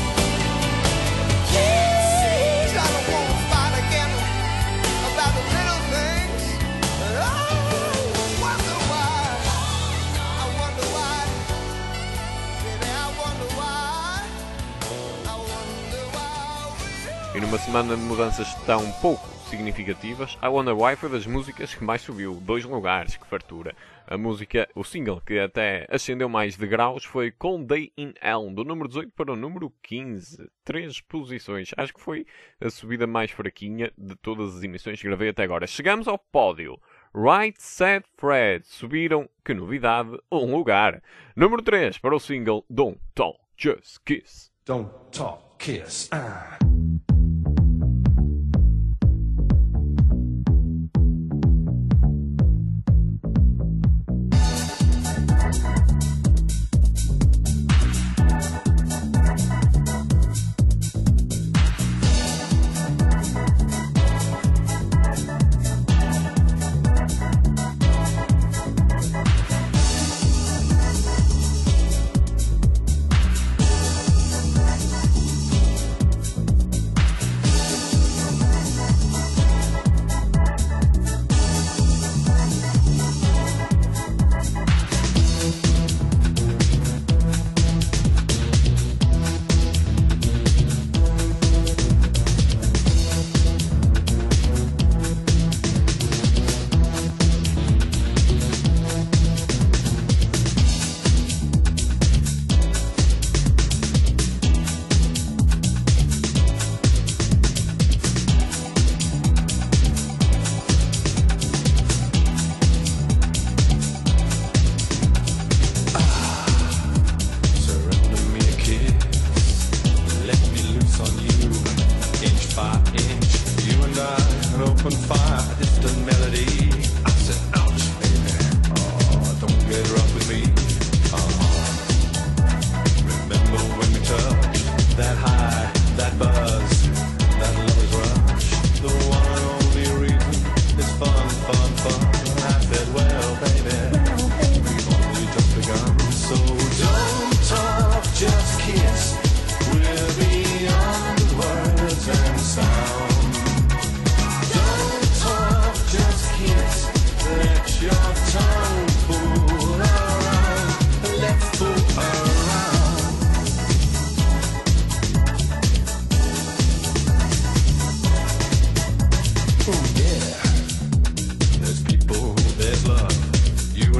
yes, I don't wanna fight again about the little things. But I wonder why. I wonder why, baby, I wonder why. I wonder why. E numa semana de mudanças tão pouco significativas, I Wonder Why foi das músicas que mais subiu, 2 lugares, que fartura. A música, o single que até ascendeu mais de graus foi Cold Day in Hell, do número 18 para o número 15, 3 posições. Acho que foi a subida mais fraquinha de todas as emissões que gravei até agora. Chegamos ao pódio. Right Said Fred subiram, que novidade, 1 lugar. Número 3 para o single Don't Talk, Just Kiss. Don't talk, kiss.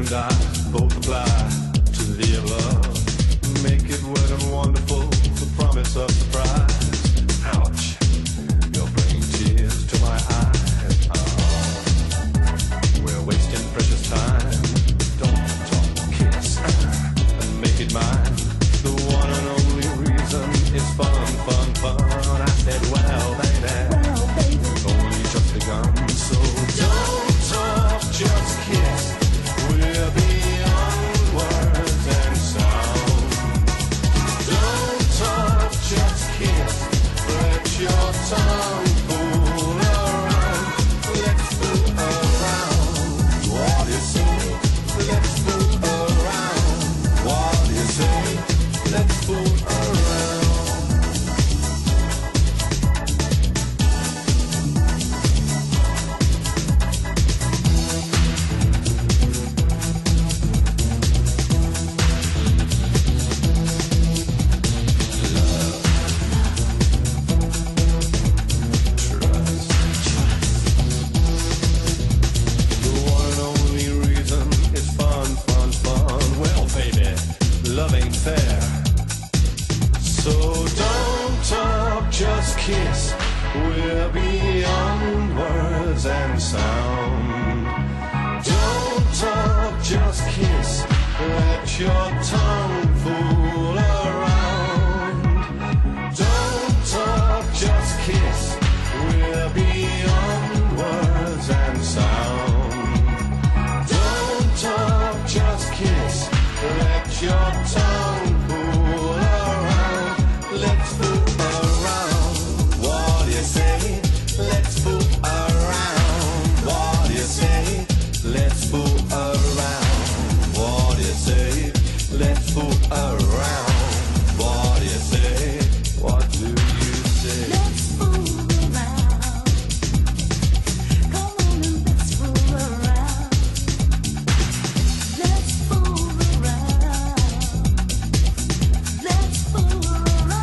and I both apply to the above. Make it wet and wonderful, the promise of surprise. Ouch, you're bringing tears to my eyes. We're wasting precious time. Don't talk, kiss, and make it mine. The one and only reason is fun, fun, fun. I said, well, baby, we've only just begun. So don't talk, just kiss. We're beyond words and sound. Don't talk, just kiss. Let your tongue fool around. Let's fool around. What do you say? Let's fool around. What do you say? Let's fool around. Love ain't fair. So don't talk, just kiss. We're beyond words and sound. Don't talk, just kiss. Let your tongue fool around. Don't talk, just kiss. We're beyond words and sound. Don't talk, just kiss. Let your tongue fool around. Let's fool around. What do you say? Let's fool around. What do you say? Let's fool around. What do you say? Let's fool around. What do you say? What do you say? Let's fool around. Come on and let's fool around. Let's fool around. Let's fool around.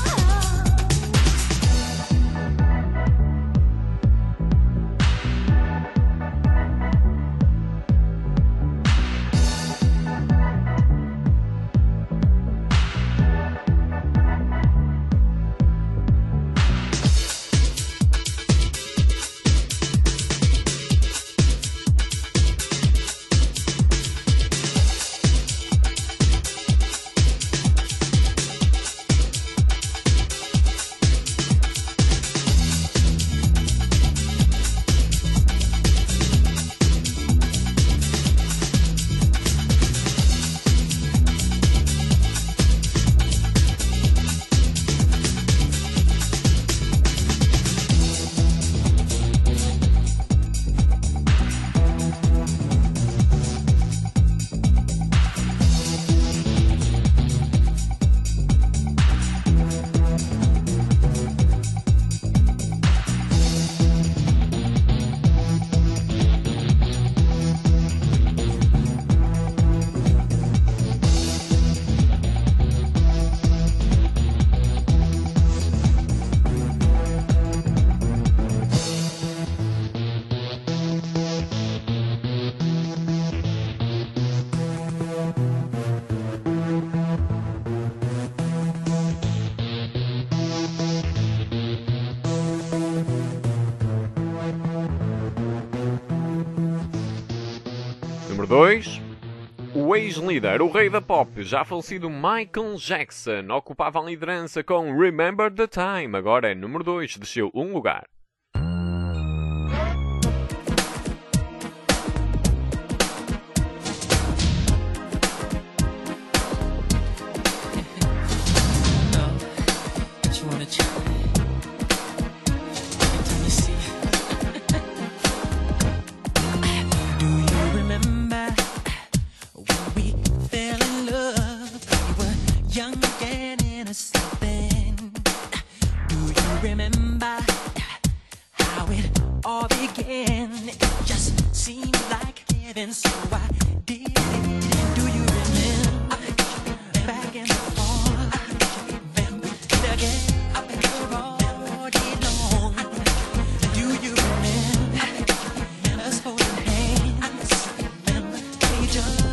Número 2. O ex-líder, o rei da pop, já falecido Michael Jackson, ocupava a liderança com Remember the Time. Agora é número 2, desceu um lugar. You wanna try? Let me see. Do you remember when we fell in love? We were young and innocent then. Do you remember how it all began? It just seemed like heaven, so I did it. Do you remember back in the fall? Then we did again. All day long. Do you remember us holding hands? We just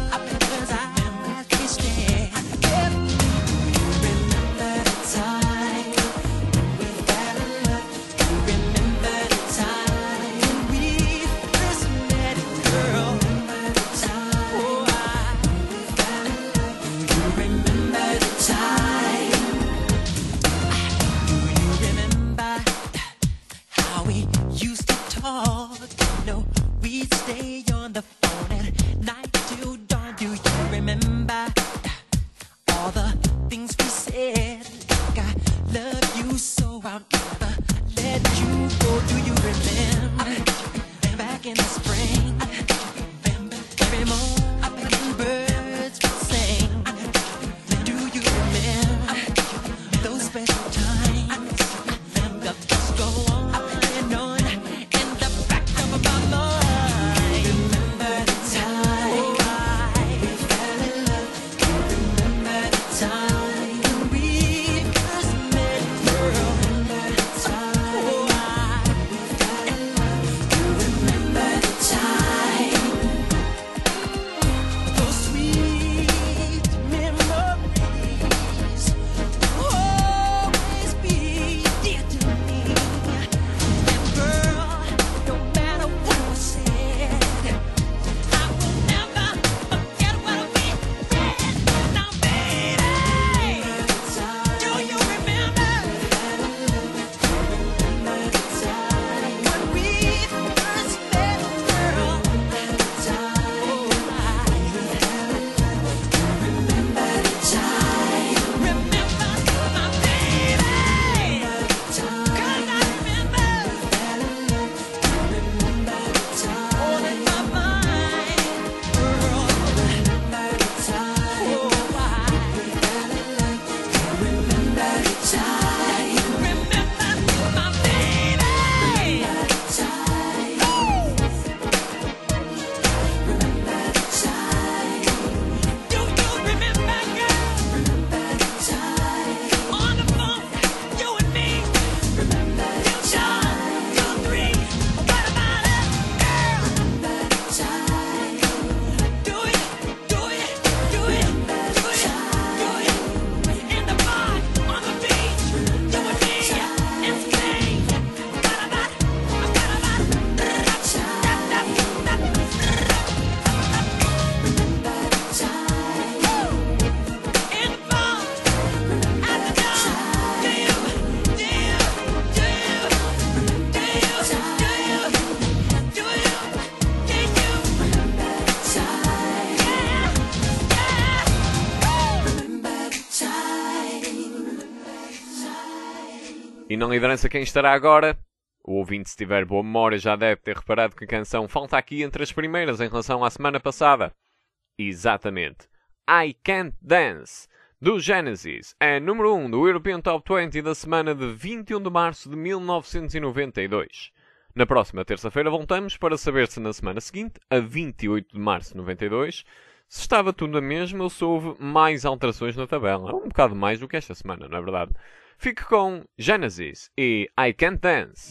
E na liderança quem estará agora? O ouvinte, se tiver boa memória, já deve ter reparado que a canção falta aqui entre as primeiras em relação à semana passada. Exatamente. I Can't Dance, do Genesis, é número 1 do European Top 20 da semana de 21 de março de 1992. Na próxima terça-feira voltamos para saber se na semana seguinte, a 28 de março de 92, se estava tudo a mesma ou se houve mais alterações na tabela. Um bocado mais do que esta semana, não é verdade? Fique com Genesis e I Can't Dance.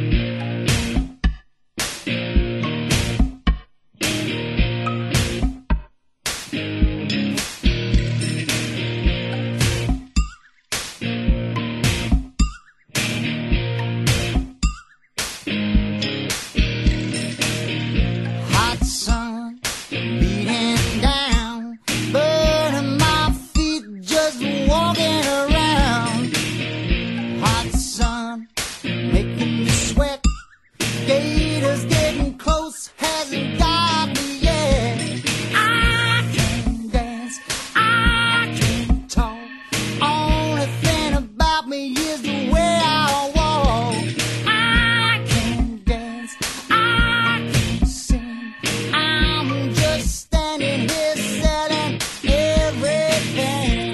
Hot sun beating down, burning my feet just walking around. Hot sun making me sweat. Gators getting close, hasn't got me yet. I can dance, I can talk. Only thing about me is the way I walk. I can dance, I can sing. I'm just standing here selling everything.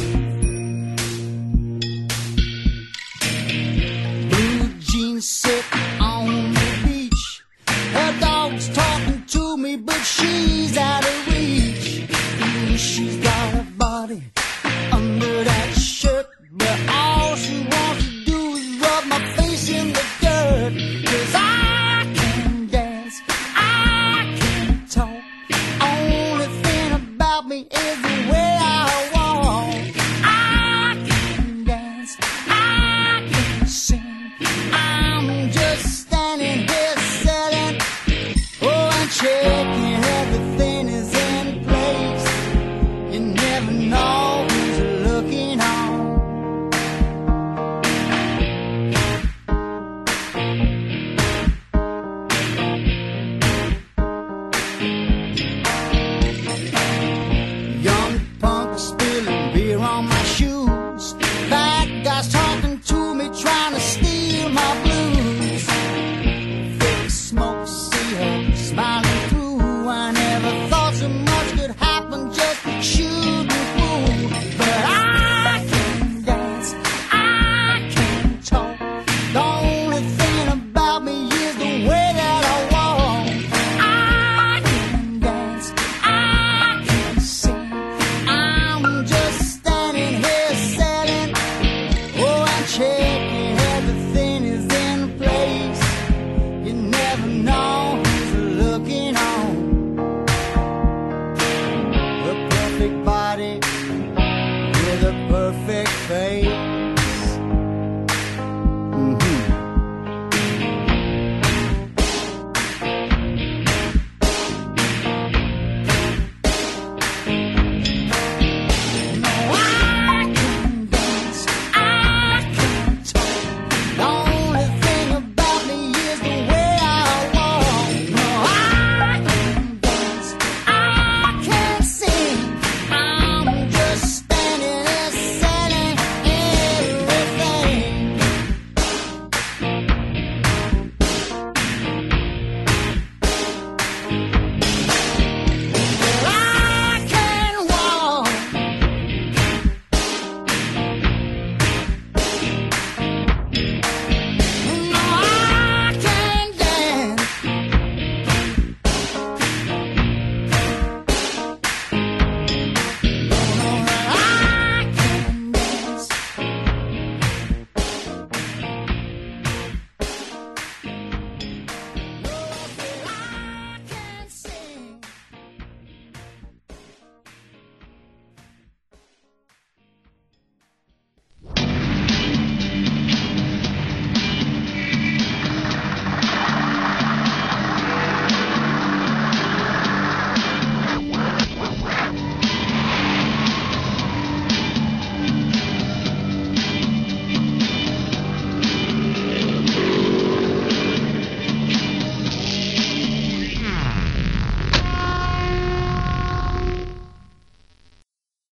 Blue jeans sit on the beach. Her dog's talking to me, but she's out of reach. She's got a body under that shirt, but all she wants to do is rub my face in the dirt. 'Cause I can dance, I can talk. Only thing about me is the way I walk. I can dance, I can sing. I'm just standing here selling, oh, and checking everything is in place. You never know who's looking on.